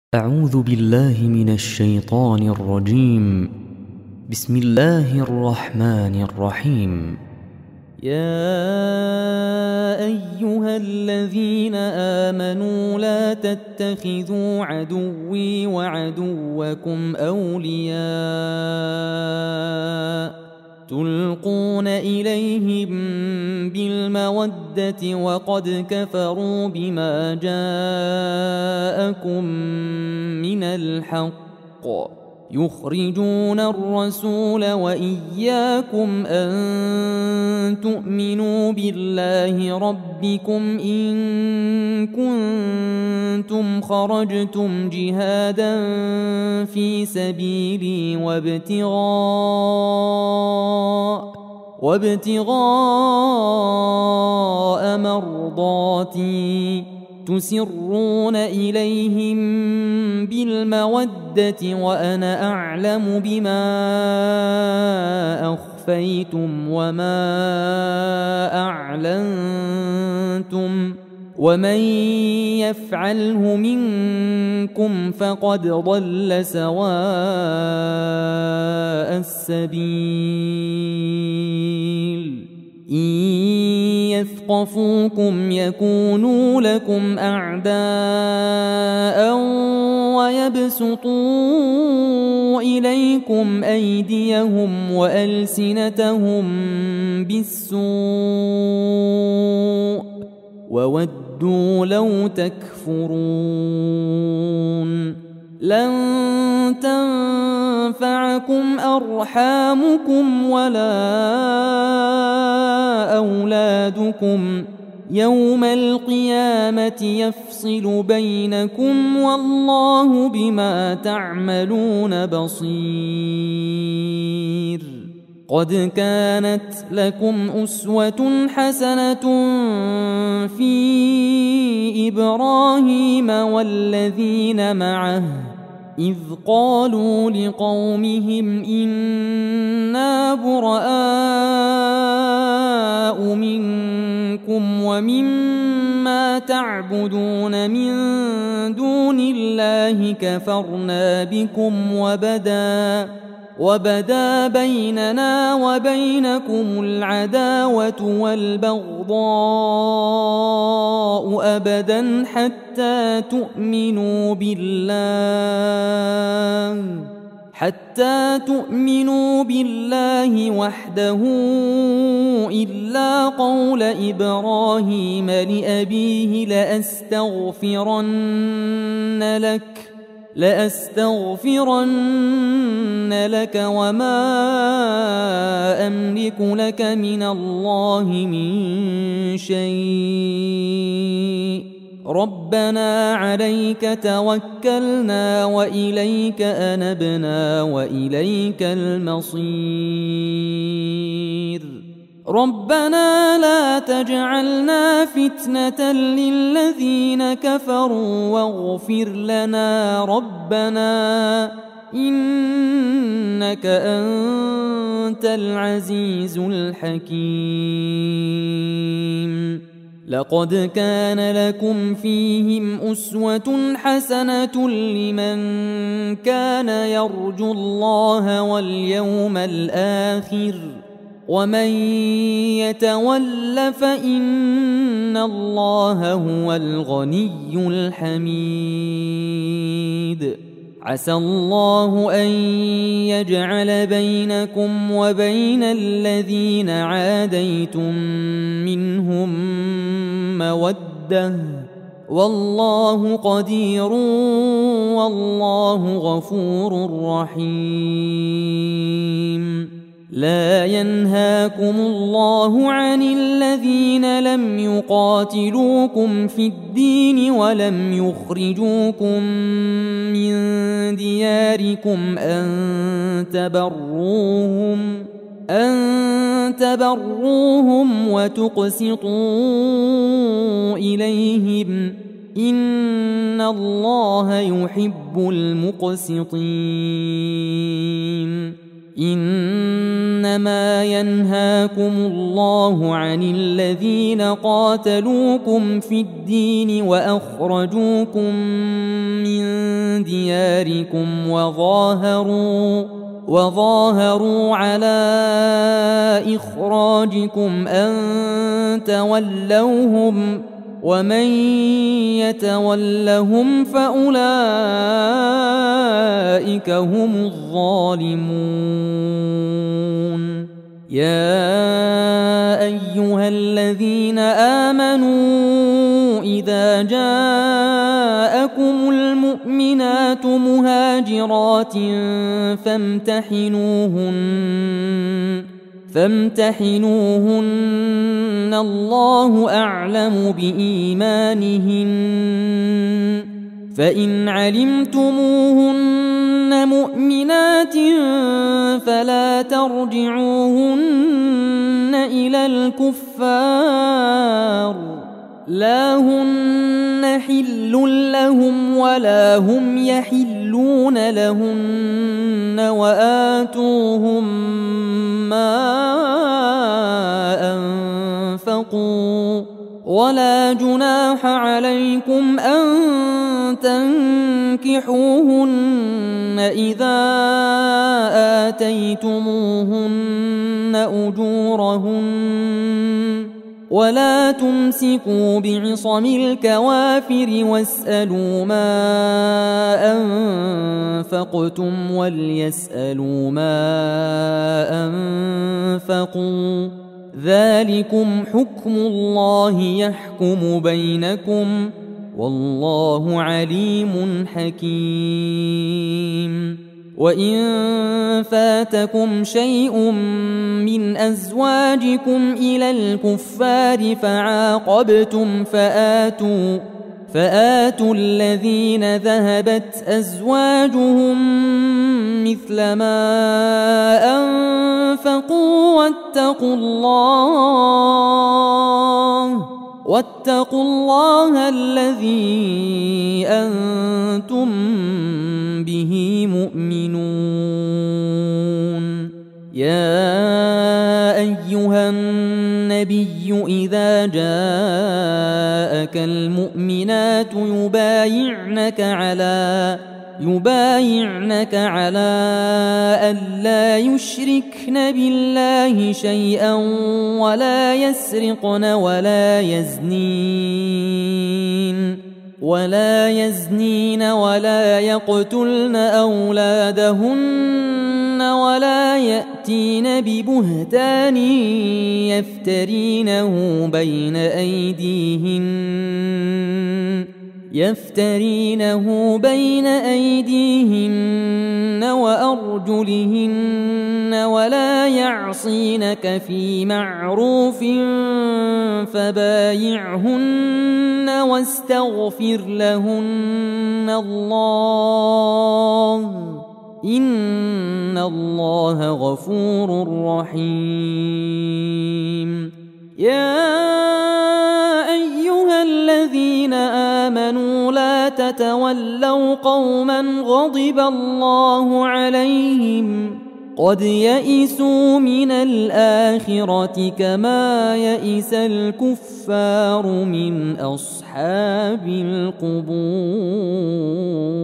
أعوذ بالله من الشيطان الرجيم. بسم الله الرحمن الرحيم. يا أيها الذين آمنوا لا تتخذوا عدوي وعدوكم أولياء تلقون إليهم بالمودة وقد كفروا بما جاءكم من الحق يخرجون الرسول وإياكم أن تؤمنوا بالله ربكم إن كنتم خرجتم جهادا في سبيلي وابتغاء مرضاتي تسرون إليهم بالمودة وأنا أعلم بما أخفيتم وما أعلنتم ومن يفعله منكم فقد ضل سواء السبيل إن يثقفوكم يكونوا لكم أعداء ويبسطوا إليكم أيديهم وألسنتهم بالسوء وودوا لو تكفرون لن تنفعكم أرحامكم ولا أولادكم يوم القيامة يفصل بينكم والله بما تعملون بصير قد كانت لكم أسوة حسنة في إبراهيم والذين معه إذ قالوا لقومهم إنا براء منكم ومما تعبدون من دون الله كفرنا بكم وبدا بيننا وبينكم العداوة والبغضاء أبدا حتى تؤمنوا بالله وحده إلا قول إبراهيم لأبيه لأستغفرن لك وما أملك لك من الله من شيء ربنا عليك توكلنا وإليك أنبنا وإليك المصير ربنا لا تجعلنا فتنة للذين كفروا واغفر لنا ربنا إنك أنت العزيز الحكيم لقد كان لكم فيهم أسوة حسنة لمن كان يرجو الله واليوم الآخر ومن يتول فإن الله هو الغني الحميد عسى الله أن يجعل بينكم وبين الذين عاديتم منهم مودة والله قدير والله غفور رحيم لا ينهاكم الله عن الذين لم يقاتلوكم في الدين ولم يخرجوكم من دياركم أن تبروهم وتقسطوا إليهم إن الله يحب المقسطين إنما ينهاكم الله عن الذين قاتلوكم في الدين وأخرجوكم من دياركم وظاهروا على إخراجكم أن تولوهم ومن يتولهم فأولئك هم الظالمون. يا أيها الذين آمنوا إذا جاءكم المؤمنات مهاجرات فامتحنوهن الله أعلم بإيمانهن فإن علمتموهن مؤمنات فلا ترجعوهن إلى الكفار لا هن حل لهم ولا هم يحلون لهن وآتوهم ما أنفقوا ولا جناح عليكم أن تنكحوهن إذا آتيتموهن أجورهن ولا تمسكوا بعصم الكوافر واسألوا ما أنفقتم وليسألوا ما أنفقوا ذلكم حكم الله يحكم بينكم والله عليم حكيم. وإن فاتكم شيء من أزواجكم إلى الكفار فعاقبتم فآتوا الذين ذهبت أزواجهم مثل ما أنفقوا واتقوا الله الذي أنتم به مؤمنون. يا أيها النبي إذا جاءك المؤمنات يبايعنك على ألا يشركن بالله شيئا ولا يسرقن ولا يزنين ولا يقتلن أولادهن ولا يأتين ببهتان يفترينه بين أيديهن وأرجلهن ولا يعصينك في معروف فبايعهن واستغفر لهن الله إن الله غفور رحيم. يا أيها الذين آمنوا لا تتولوا قوما غضب الله عليهم قد يئسوا من الآخرة كما يئس الكفار من أصحاب القبور.